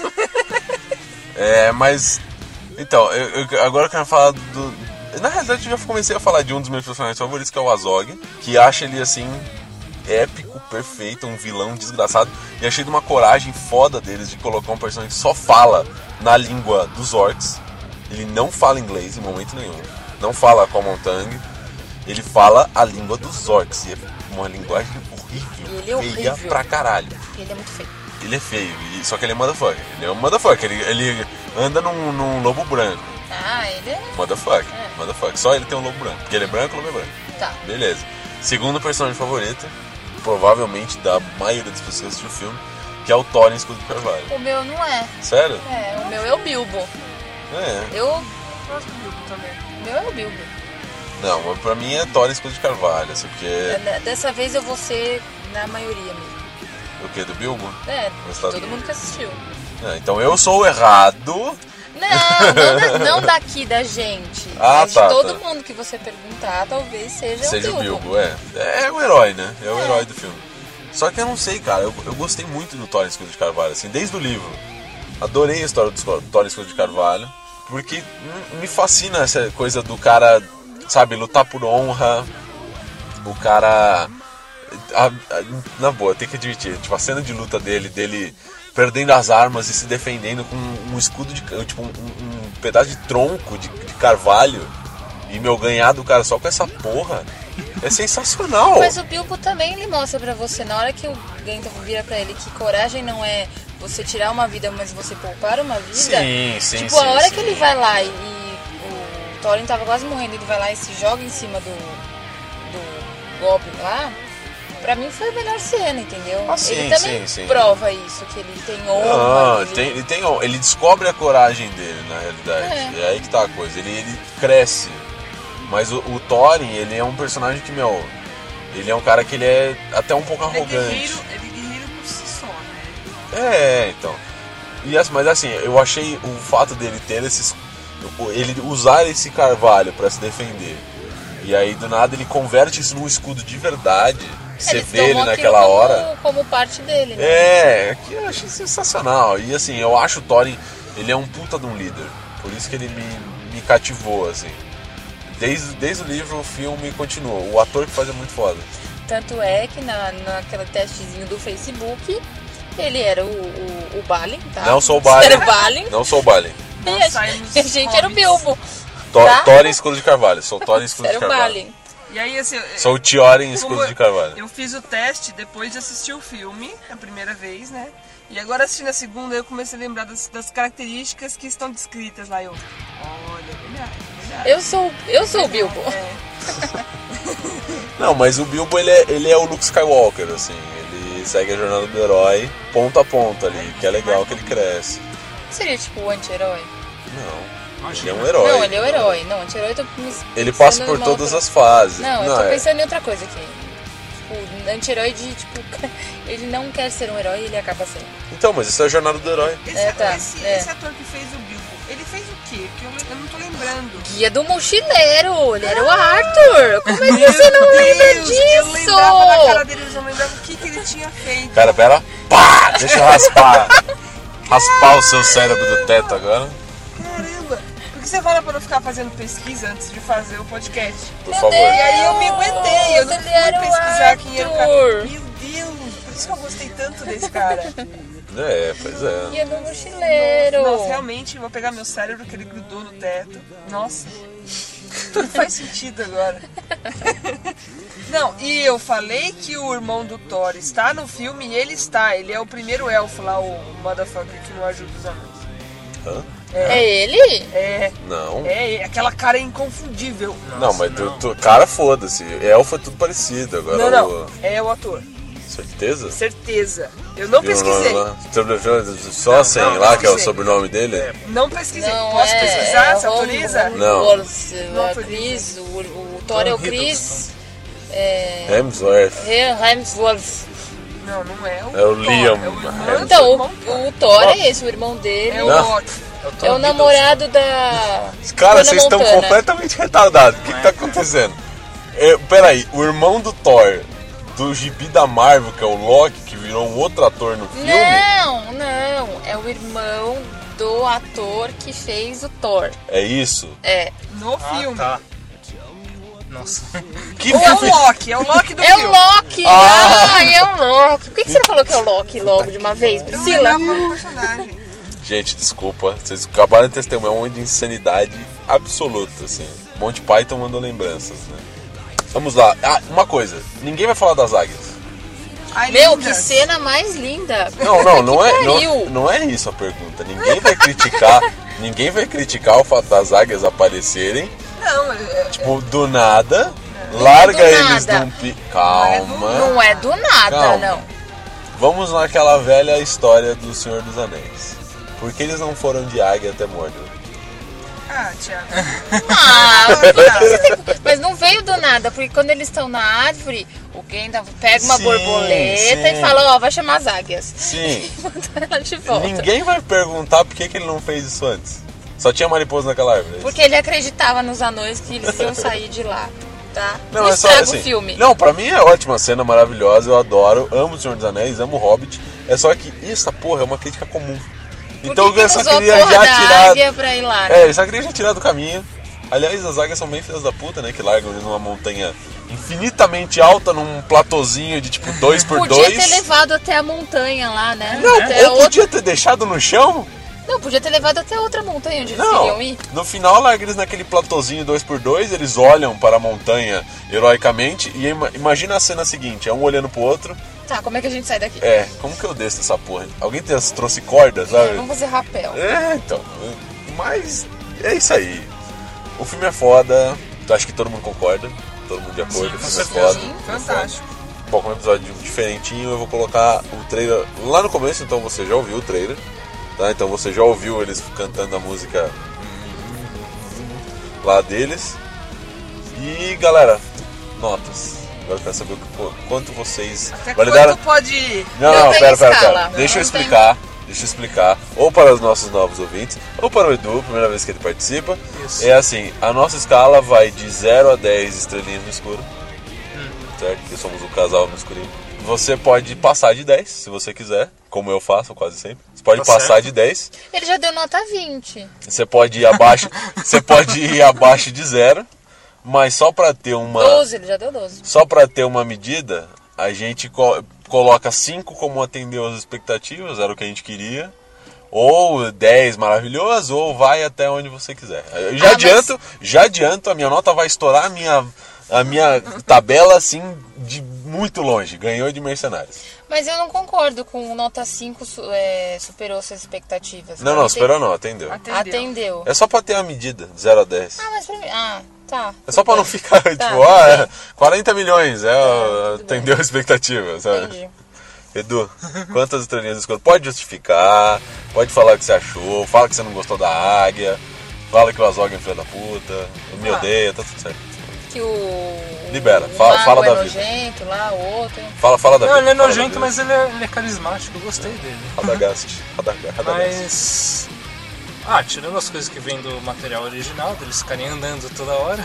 É, mas... Então, eu, eu- agora eu quero falar do... Na realidade, eu já comecei a falar de um dos meus personagens favoritos, que é o Azog. Que acha ele, assim, épico, perfeito, um vilão desgraçado. E achei de uma coragem foda deles de colocar um personagem que só fala na língua dos orcs. Ele não fala inglês em momento nenhum. Não fala Common Tongue. Ele fala a língua dos orcs. E é uma linguagem horrível, E ele é feia horrível. pra caralho. Ele é muito feio. Ele é feio, e- só que ele é motherfucker. Ele é um motherfucker. Ele, ele anda num, num lobo branco. Ah, ele é... Motherfucker. É. Motherfucker. Só ele tem um lobo branco. Porque ele é branco, o lobo é branco. Tá. Beleza. Segundo personagem favorito, provavelmente da maioria das pessoas que assistiu o filme, que é o Thor em Escudo de Carvalho. O meu não é. Sério? É, o meu é o Bilbo. É. Eu... Gosto do Bilbo também. O meu é o Bilbo. Não, mas pra mim é Thor em Escudo de Carvalho. Assim, porque... É, Dessa vez eu vou ser na maioria mesmo. O que? Do Bilbo? É, Mas de tá todo bem. mundo que assistiu. É, então eu sou o errado. Não, não, da- não daqui da gente. Ah, mas tá, de todo tá. mundo que você perguntar, talvez seja, Seja o o Bilbo. Bilbo, é. É o herói, né? É o herói do filme. Só que eu não sei, cara. Eu, eu gostei muito do Thor em Escudo de Carvalho, assim, desde o livro. Adorei a história do Thor em Escudo de Carvalho. Porque hum, me fascina essa coisa do cara, sabe, lutar por honra. O cara... a- a- na boa, tem que admitir. Tipo, a cena de luta dele, dele perdendo as armas e se defendendo com um escudo de... Tipo, um, um pedaço de tronco de, de carvalho. E, meu, ganhar do cara só com essa porra é sensacional. Mas o Bilbo também ele mostra pra você, na hora que o Gandalf vira pra ele que coragem não é você tirar uma vida, mas você poupar uma vida. Sim, sim, Tipo, sim, a hora sim. que ele vai lá e, e o Thorin tava quase morrendo, ele vai lá e se joga em cima do, do Goblin lá, pra mim foi a melhor cena, entendeu? Ah, sim, ele também sim, sim. prova isso, que ele tem honra. Não, ele... tem, ele, tem, ele descobre a coragem dele, na realidade. É. É aí que tá a coisa. Ele, ele cresce. Mas o, o Thorin, ele é um personagem que, meu... Ele é um cara que ele é até um pouco Ele é arrogante. guerreiro, ele é guerreiro por si só, né? É, então. E, assim, mas assim, eu achei o fato dele ter esses... Ele usar esse carvalho pra se defender. E aí, do nada, ele converte isso num escudo de verdade. Você Eles vê ele tomam aquilo naquela como, hora... como parte dele, né? É, que eu achei sensacional. E assim, eu acho o Thorin, ele é um puta de um líder. Por isso que ele me, me cativou, assim. Desde, desde o livro, o filme continua. O ator que faz é muito foda. Tanto é que na, naquele testezinho do Facebook, ele era o, o, o Balin, tá? Não sou o Balin. Era o Balin. Não sou o Balin. E Nós a, saímos e a gente era o hobbits. Bilbo. Thor- Tá? Thorin Escudo de Carvalho. Sou o Thorin Escudo Era de o Carvalho. Balin. E aí, assim, Sou o Tiorin como Escudo de Carvalho. eu fiz o teste depois de assistir o filme, a primeira vez, né? E agora assistindo a segunda, eu comecei a lembrar das, das características que estão descritas lá. Eu, olha, é verdade, é verdade. Eu sou, eu sou o Bilbo. É. Não, mas o Bilbo, ele é, ele é o Luke Skywalker, assim. Ele segue a jornada do herói ponto a ponto ali, que é legal que ele cresce. Seria tipo o anti-herói? Não, ele é um herói. Não, ele é o herói. Não, anti-herói eu tô me Ele passa pensando por numa todas outra- as fases. Não, eu tô é- pensando em outra coisa aqui. Tipo, anti-herói de, tipo, ele não quer ser um herói e ele acaba sendo. Então, mas isso é a jornada do herói. Esse, É, tá, esse, é. esse ator que fez o Bilbo, ele fez o quê? Porque eu, eu não tô lembrando. Guia do Mochileiro, ele era o Arthur. Como é que você não lembra Deus, eu disso? lembrava da cara dele, eu não lembrava o que, que ele tinha feito. Cara, pera. Pá! Deixa eu raspar. Raspar o seu cérebro do teto agora. Caramba! que você fala pra não ficar fazendo pesquisa antes de fazer o podcast? Por Meu favor. Deus, E aí eu me aguentei, eu não ele fui era o pesquisar quem era o cara. Arthur. Meu Deus, por isso que eu gostei tanto desse cara. É, pois é. Guia do Mochileiro. Nossa, realmente, eu vou pegar meu cérebro que ele grudou no teto. Nossa, tudo faz sentido agora. Não, e eu falei que o irmão do Thor está no filme e ele está. Ele é o primeiro elfo lá, o motherfucker que não ajuda os anões. Hã? É ele? É, Não. é, aquela cara é inconfundível. Não, mas tu, tu- cara, foda-se. Elfo é tudo parecido. Agora Não, não, o- é o ator. Certeza? Certeza. Eu não pesquisei. Só assim, não, lá que é o pesquisei. sobrenome dele? Não pesquisei. Não, Posso é, pesquisar? é Você autoriza? Não. Hemsworth, Não é autoriza. Chris, o, o Thor é o Chris. É, Hemsworth. Hemsworth. Não, não é o É o Thor, Liam. É o irmão Então, do o, irmão Thor. o Thor é esse, o irmão dele. É o Não. Loki. É o namorado da. Cara, Hannah vocês estão Montana. completamente retardados. O que, que tá acontecendo? É, peraí, o irmão do Thor, do gibi da Marvel, que é o Loki, que virou um outro ator no filme? Não, não. É o irmão do ator que fez o Thor. É isso? É. No filme. Ah, tá. Nossa. Que Ou é o filme? Loki, é o Loki do É o filme. Loki! Ah. Ah, é o Loki. Por que, que você não falou que é o Loki logo de uma vez, Não Priscila? lembrava o personagem. Gente, desculpa, vocês acabaram de testemunhar um monte de insanidade absoluta, assim. Monty Python mandou lembranças, né? Vamos lá. Ah, uma coisa, ninguém vai falar das águias. Ai, Meu, lindas. que cena mais linda. Não, não, não Que é, não, pariu. não é isso a pergunta. Ninguém vai criticar, ninguém vai criticar o fato das águias aparecerem, Não, é, tipo, do nada, é larga do eles nada. num pi... Calma. Não é do nada, Calma. não. Vamos naquela velha história do Senhor dos Anéis. Por que eles não foram de águia até Mordor? ah, Thiago. Ah, você tem- mas não veio do nada, porque quando eles estão na árvore, o Gandalf pega uma Sim, borboleta sim. e fala, ó, vai chamar as águias. Sim. E manda ela de volta. Ninguém vai perguntar por que, que ele não fez isso antes. Só tinha mariposa naquela árvore. é isso? Porque ele acreditava nos anões que eles iam sair de lá, tá? Não, é só estraga assim. o filme. Não, pra mim é ótima, cena maravilhosa, eu adoro, amo o Senhor dos Anéis, amo o Hobbit. É só que essa porra é uma crítica comum. Por Então que que eu só usou a queria porra já da tirar. águia pra ir lá, né? É, eu só queria já tirar do caminho. Aliás, as águias são bem filhas da puta, né? Que largam eles numa montanha infinitamente alta, num platôzinho de tipo dois por Podia dois. ter levado até a montanha lá, né? Não, até ou outra... podia ter deixado no chão. Não, podia ter levado até outra montanha onde eles Não, queriam ir. no final larga eles naquele platôzinho dois por dois, eles olham para a montanha heroicamente e ima- imagina a cena seguinte, é um olhando pro outro. Tá, como é que a gente sai daqui? É, como que eu desço essa porra? Alguém te- trouxe corda, É, sabe? vamos fazer rapel. É, então. Mas é isso aí. O filme é foda, acho que todo mundo concorda, todo mundo de acordo, Sim, o com filme é certeza. foda. Sim, fantástico. Bom, como é um episódio diferentinho, eu vou colocar o trailer lá no começo, então você já ouviu o trailer, tá? Então você já ouviu eles cantando a música lá deles. E galera, notas. Agora eu quero saber o que- quanto vocês Até validaram. quanto pode ir? Não, Não não, tem pera, pera, escala. pera. Deixa eu Não tem- explicar. Deixa eu explicar. Ou para os nossos novos ouvintes, ou para o Edu, primeira vez que ele participa. Isso. É assim, a nossa escala vai de zero a dez estrelinhas no escuro. Certo? Porque somos o casal no escurinho. Você pode passar de dez, se você quiser, como eu faço quase sempre. Você pode Tá passar certo. de dez. Ele já deu nota vinte. Você pode ir abaixo, você pode ir abaixo de zero, mas só para ter uma doze, ele já deu doze. só para ter uma medida, a gente co- coloca cinco como atendeu as expectativas, era o que a gente queria. Ou dez maravilhoso, ou vai até onde você quiser. Eu já Ah, mas- adianto, já adianto, a minha nota vai estourar a minha, a minha tabela assim de muito longe. Ganhou de Mercenários. Mas eu não concordo com nota cinco su- é, superou suas expectativas. Não, tá? não, Aten- superou não, atendeu. Atendeu. Atendeu. É só pra ter uma medida, de zero a dez. Ah, mas pra mim... Ah, tá. É só pra não ficar, tipo, tudo ah, bem. é quarenta milhões, é, tudo atendeu a expectativa, sabe? Entendi. Edu, quantas estrelinhas escolhe? Pode justificar, pode falar o que você achou, fala que você não gostou da águia, fala que o Azog é um filho da puta, me Ah. odeia, tá tudo certo. Que o... Libera, o fala- mago fala é da vida. nojento lá, o outro... Fala, fala da Não, vida, ele é fala da nojento, vida. mas ele é, ele é carismático, eu gostei dele. Radagast, Radag- Radagast. Mas. Ah, tirando as coisas que vêm do material original, deles ficarem andando toda hora.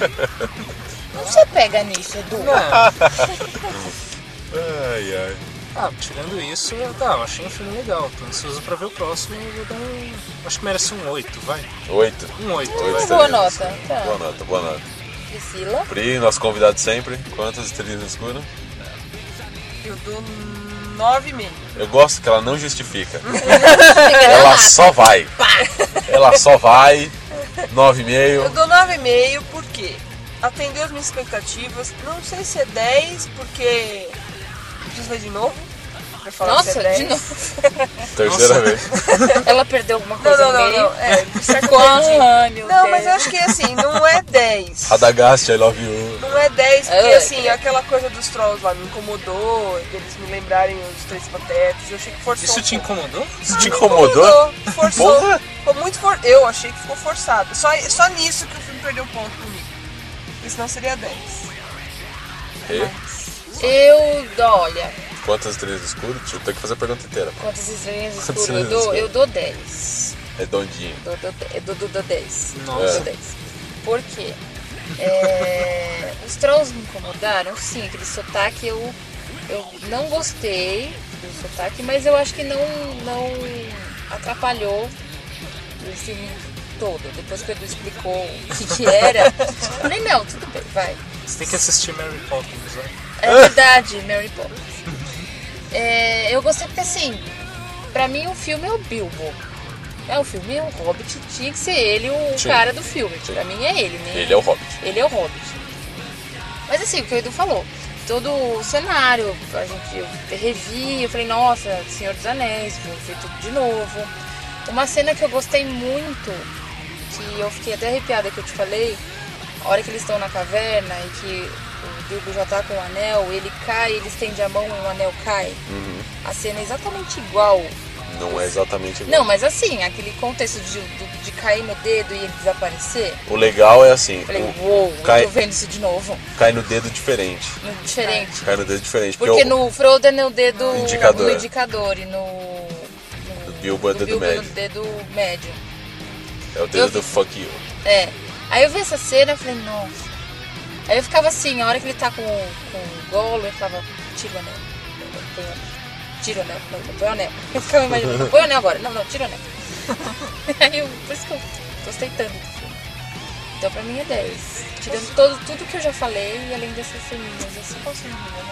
Não se pega nisso, Edu. Não, Ai, ai. Ah, tirando isso, tá, eu achei um filme legal. Tô ansioso pra ver o próximo. Eu vou dar um. Acho que merece um oito, vai. Oito. Um oito. Oito Boa estrelinhas. nota. Tá. Boa nota, boa nota. Priscila? Pri, nosso convidado sempre. Quantas estrelinhas no escuro? Eu dou nove e meio. Eu gosto que ela não justifica. Ela só vai. Ela só vai. nove e Eu meio. dou nove e meio porque atendeu as minhas expectativas. Não sei se é dez, porque preciso ver de novo. Pra falar Nossa, se é dez. de novo. Terceira Nossa. vez. Ela perdeu alguma Não, coisa não, no não, meio. não. É, isso é Ficou, ah, meu Não, Deus. mas eu acho que assim, não é dez. Radagast, I love you. Não é dez, porque Ai, assim, credo. aquela coisa dos trolls lá me incomodou, deles me lembrarem os Três Patetas, eu achei que forçou Isso um te pouco. incomodou? Isso te incomodou? Forçou. Porra. Ficou muito for... Eu achei que ficou forçado. Só, só nisso que o filme perdeu ponto comigo. Porque senão seria dez. E? Eu dou, olha, Quantas estrelas no escuro? Deixa eu ter que fazer a pergunta inteira. quantas estrelinhas no Quantas escuro? Eu estrelas no dou, escuro? eu dou dez. Redondinho. Dou, dou, eu dou, dou, dou dez. Nossa. Eu dou dez. Por quê? É, os trolls me incomodaram, sim, aquele sotaque eu, eu não gostei do sotaque, mas eu acho que não, não atrapalhou o filme todo. Depois que o Edu explicou o que, que era, eu falei, não, tudo bem, vai. Você tem que assistir Mary Poppins, né? É verdade, Mary Poppins. É, eu gostei porque assim, pra mim o filme é o Bilbo. É o filme, é o Hobbit, tinha que ser ele o Sim. cara do filme. Sim. Pra mim é ele, né? Ele é o Hobbit. Ele é o Hobbit. Mas assim, o que o Edu falou, todo o cenário, a gente, eu revi, eu falei, nossa, Senhor dos Anéis, vou ver tudo de novo. Uma cena que eu gostei muito, que eu fiquei até arrepiada que eu te falei, a hora que eles estão na caverna e que o Bilbo já tá com o anel, ele cai, ele estende a mão e o anel cai. Uhum. A cena é exatamente igual. Não é exatamente igual. Não, mas assim, aquele contexto de, de, de cair no dedo e ele desaparecer. O legal é assim, Eu falei, o- uou, cai- eu tô vendo isso de novo. cai no dedo diferente. Diferente. Cai no dedo diferente. Porque o- no Frodo é no dedo Indicador. no indicador e no, no Bilbo é no dedo Bilbo médio. no dedo médio. É o dedo eu- do fuck you. É. Aí eu vi essa cena e falei, nossa. Aí eu ficava assim, a hora que ele tá com, com o Gollum, eu falava, tira o anel. Põe o anel. Tira o anel. Não, não, põe o anel. Eu ficava imaginando, põe o anel agora. Não, não, tira o anel. Aí eu, por isso que eu gostei tanto do filme. Então pra mim é dez. Tirando todo, tudo que eu já falei e além dessas ceninhas. Assim, qual cena?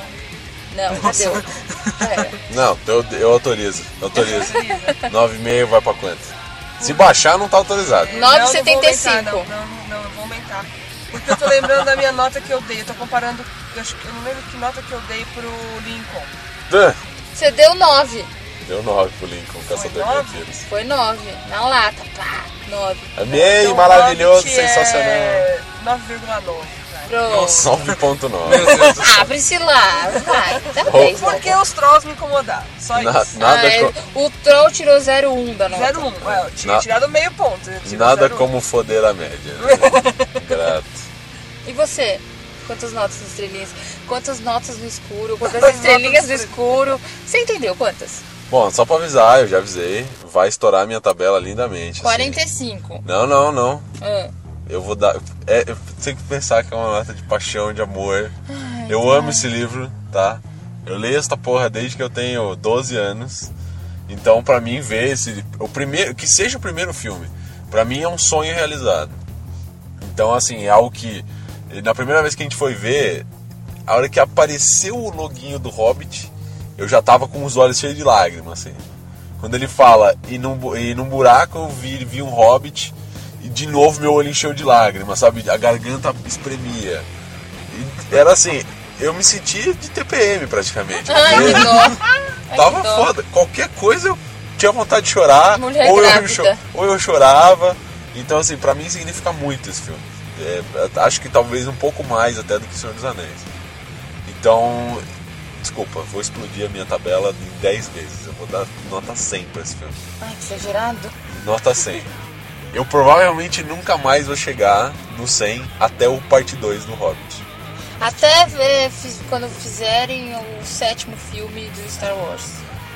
Não, já deu. Já era. Não, eu, eu autorizo. Eu autorizo. nove e meio vai pra quanto? Se baixar, não tá autorizado. nove e Não, não vou setenta e aumentar, cinco. Não, não, não, não, eu vou aumentar. Porque eu tô lembrando da minha nota que eu dei. Eu tô comparando, eu, acho, que- eu não lembro que nota que eu dei pro Lincoln. Ah, Você deu nove. Deu nove pro Lincoln, Caçador de nove? Vampiros. Foi nove. Na lata. Pá, nove. Amei, Então, maravilhoso, Hobbit sensacional. É nove vírgula nove. vai. Pronto. nove ponto nove. Ah, Priscila, vai. Dá Oh. dez. Porque os trolls me incomodaram. Só Na- isso. nada, Ah, é, co- o Troll tirou zero vírgula um da nota. zero vírgula um. É, eu tinha Na- tirado meio ponto. eu tirei nada zero vírgula um. como foder a média. Né? Grato. E você? Quantas notas no estrelinhas? Quantas notas no escuro? Quantas estrelinhas no escuro? Você entendeu quantas? Bom, só pra avisar, eu já avisei. Vai estourar a minha tabela lindamente. assim. quarenta e cinco. Não, não, não. Ah. Eu vou dar. É, eu tenho que pensar que é uma nota de paixão, de amor. eu amo esse livro, tá? Eu leio essa porra desde que eu tenho doze anos. Então, pra mim, ver esse. O primeiro, que seja o primeiro filme, pra mim é um sonho realizado. Então, assim, é algo que. Na primeira vez que a gente foi ver, a hora que apareceu o loginho do Hobbit, eu já tava com os olhos cheios de lágrimas, assim. Quando ele fala, e num, bu- e num buraco eu vi, vi um Hobbit, e de novo meu olho encheu de lágrimas, sabe? A garganta espremia. E era assim, eu me senti de T P M praticamente. Ai, porque que dó. Ai, Tava que dó. foda. Qualquer coisa eu tinha vontade de chorar, Mulher ou eu, grávida. cho- ou eu chorava. Então, assim, pra mim significa muito esse filme. É, acho que talvez um pouco mais até do que Senhor dos Anéis. Então, desculpa, vou explodir a minha tabela em dez vezes. Eu vou dar nota cem pra esse filme. Ai, que exagerado. Nota cem. Eu provavelmente nunca mais vou chegar no cem até o parte dois do Hobbit. Até ver, fiz- quando fizerem o sétimo filme do Star Wars.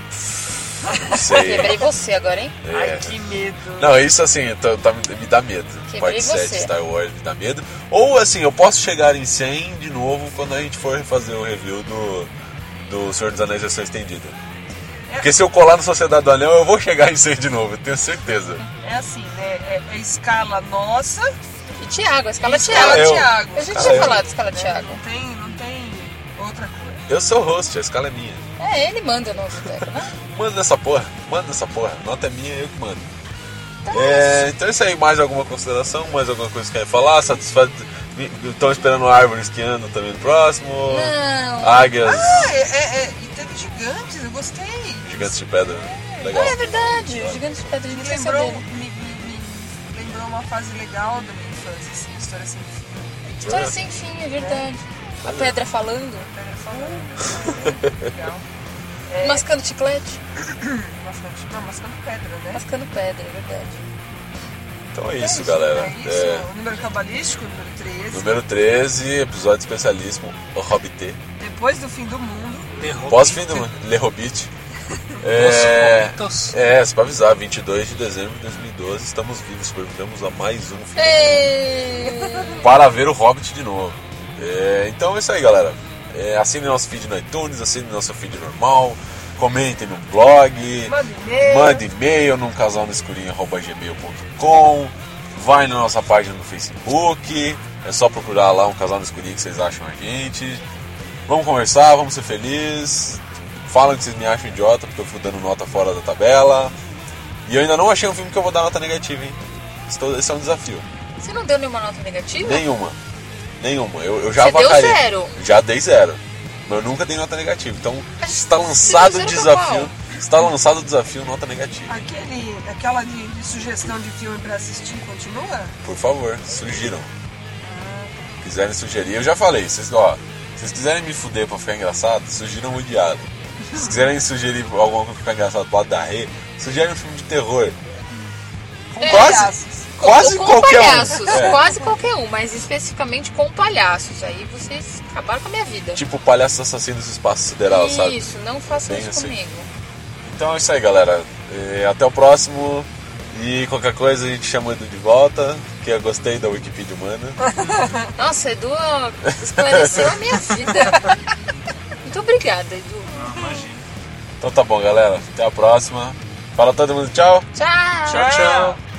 Não sei. Quebrei você agora, hein? É. Ai, que medo. Não, isso assim, tá- tá- me dá medo. Quebrei Parte você. sete Star Wars me dá medo. Ou assim, eu posso chegar em cem de novo quando a gente for fazer o review do, do Senhor dos Anéis versão estendida. Porque se eu colar no Sociedade do Anel, eu vou chegar em seis de novo, eu tenho certeza. É assim, né? É, é escala nossa. E Thiago, a escala Escala Thiago. Thiago. A gente Escala tinha eu. falado escala Né? Thiago. Não tem, não tem outra coisa. Eu sou o host, a escala é minha. É, ele manda no boteco, né? Manda nessa porra, manda nessa porra. Nota é minha, eu que mando. É, então é isso aí, mais alguma consideração? Mais alguma coisa que quer falar? Satisfeito? Estão esperando árvores esquiando também no próximo? Não. Águias, Ah, é, é, é, e teve gigantes, eu gostei. gigantes de pedra. Legal. Ah, é verdade. O Gigante de Pedra de Me Criança lembrou, dele. me, me, me lembrou uma fase legal da minha infância, assim, história sem fim. História sem fim, é verdade. A pedra falando. Pedra falando. Legal. É, Mascando chiclete. mascando, não, mascando pedra, né? Mascando pedra, é verdade. Então é isso, galera. É isso. É, O número cabalístico, número treze. número treze, episódio especialíssimo, o Hobbit. Depois do fim do mundo. Pós-fim do mundo, Le Hobbit. É, é, só pra avisar, vinte e dois de dezembro de dois mil e doze, estamos vivos, sobrevivemos a mais um filme Ei. para ver o Hobbit de novo. É, então é isso aí, galera. É, assine nosso feed no iTunes, assine nosso feed normal, comentem no blog, Mande e-mail. mande e-mail num casal no escurinho arroba gmail ponto com, vai na nossa página no Facebook, é só procurar lá um casal no escurinho que vocês acham a gente. Vamos conversar, vamos ser felizes. Falam que vocês me acham idiota porque eu fico dando nota fora da tabela. E eu ainda não achei um filme que eu vou dar nota negativa, hein? Estou, esse é um desafio. Você não deu nenhuma nota negativa? Nenhuma. Nenhuma. Eu, eu já Você deu avacalhei. zero. Já dei zero. Mas eu nunca dei nota negativa. Então Mas está você lançado deu o zero desafio. pra qual? Está lançado o desafio nota negativa. Aquele, aquela de, de sugestão de filme pra assistir continua? Por favor, sugiram. Quiserem sugerir, eu já falei. Vocês, ó, se vocês quiserem me fuder pra ficar engraçado, sugiram o Diabo. Se vocês quiserem sugerir alguma coisa pra ficar engraçado pro lado da Rê, sugerem um filme de terror. Com Quase, palhaços. quase com qualquer palhaços, um. É. quase qualquer um, mas especificamente com palhaços. Aí vocês acabaram com a minha vida. Tipo Palhaços Assassinos do Espaço Sideral, sabe? Isso, não façam Bem isso assim. comigo. Então é isso aí, galera. É, até o próximo. E qualquer coisa a gente chama o Edu de volta, que eu gostei da Wikipedia humana. Nossa, Edu esclareceu a minha vida. Muito obrigada, Edu. Então tá bom, galera. Até a próxima. Fala todo mundo, tchau. Tchau. Tchau, tchau.